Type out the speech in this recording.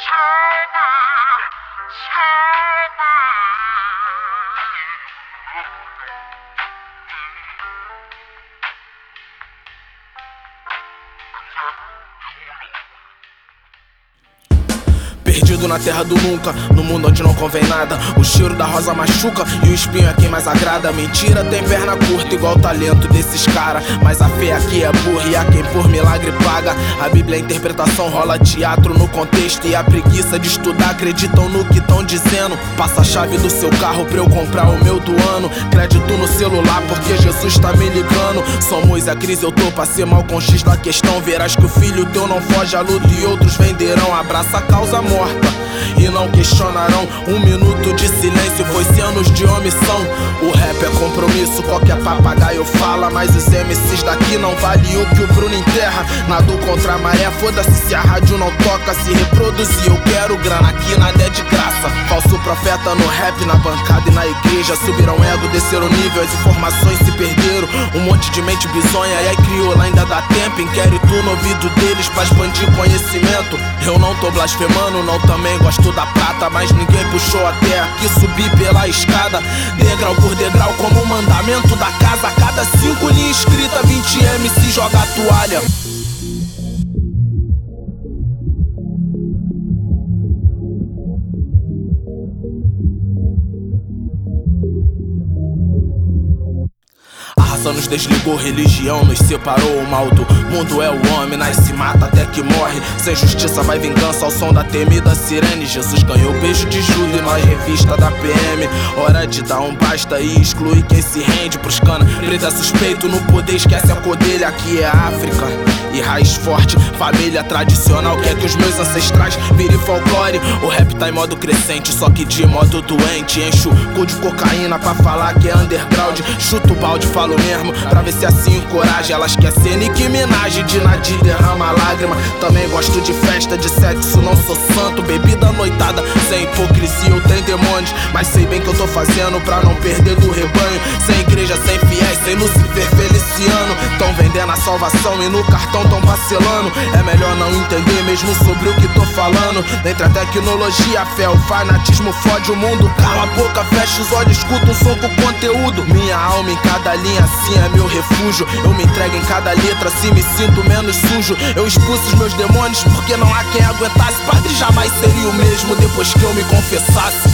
Perdido na terra do nunca, no mundo onde não convém nada. O cheiro da rosa machuca e o espinho é quem mais agrada. Mentira tem perna curta igual o talento desses cara, mas a fé aqui é burra e a quem por milagre paga. A Bíblia é interpretação, rola teatro no contexto, e a preguiça de estudar acreditam no que tão dizendo. Passa a chave do seu carro pra eu comprar o meu do ano. Crédito no celular porque Jesus tá me ligando. Somos a crise, eu tô pra ser mal com X da questão. Verás que o filho teu não foge à luta e outros venderão. Abraça a causa morta e não questionarão. 1 minuto de silêncio foi-se anos de omissão. O rap é compromisso, qualquer papagaio fala, mas os MCs daqui não vale o que o Bruno enterra. Nado contra a maré, foda-se se a rádio não toca. Se reproduzir eu quero grana, aqui nada é de graça. Falso profeta no rap, na bancada e na igreja. Subiram ego, desceram nível, as informações se perderam. Um monte de mente bizonha e aí crioula ainda dá tempo. Inquérito no ouvido deles pra expandir conhecimento. Eu não tô blasfemando, não também gosto da prata, mas ninguém puxou até aqui subir pela escada. Degrau por degrau como o mandamento da casa. A cada 5 linhas escrita 20 MC joga a toalha. A raça nos desligou, religião nos separou. O mal do mundo é o homem, nasce, mata até que morre. Sem justiça vai vingança ao som da temida sirene. Jesus ganhou beijo de Judas e nós revista da PM. Hora de dar um basta e excluir quem se rende pros cana. Preto é suspeito, no poder esquece a codelha. Aqui é África e raiz forte, família tradicional. Quer que os meus ancestrais virem folclore. O rap tá em modo crescente, só que de modo doente. Encho o cu de cocaína pra falar que é underground. Chuto o balde, falo mesmo, pra ver se assim encoraja. Elas querem ser Nicki Minaj, de Nadir derrama lágrima. Também gosto de festa, de sexo, não sou santo. Bebida noitada, sem hipocrisia eu tenho demônios, mas sei bem que eu tô fazendo pra não perder do rebanho. Sem igreja, sem fiéis, sem Lucifer Feliciano. Tão vendendo a salvação e no cartão tão vacilando. É melhor não entender mesmo sobre o que tô falando. Entre a tecnologia, a fé, o fanatismo fode o mundo. Cala a boca, fecha os olhos, escuta um som com conteúdo. Minha alma em cada linha, assim é meu refúgio. Eu me entrego em cada letra, assim me sinto menos sujo. Eu expulso os meus demônios porque não há quem aguentasse. Padre jamais seria o mesmo depois que eu me confessasse.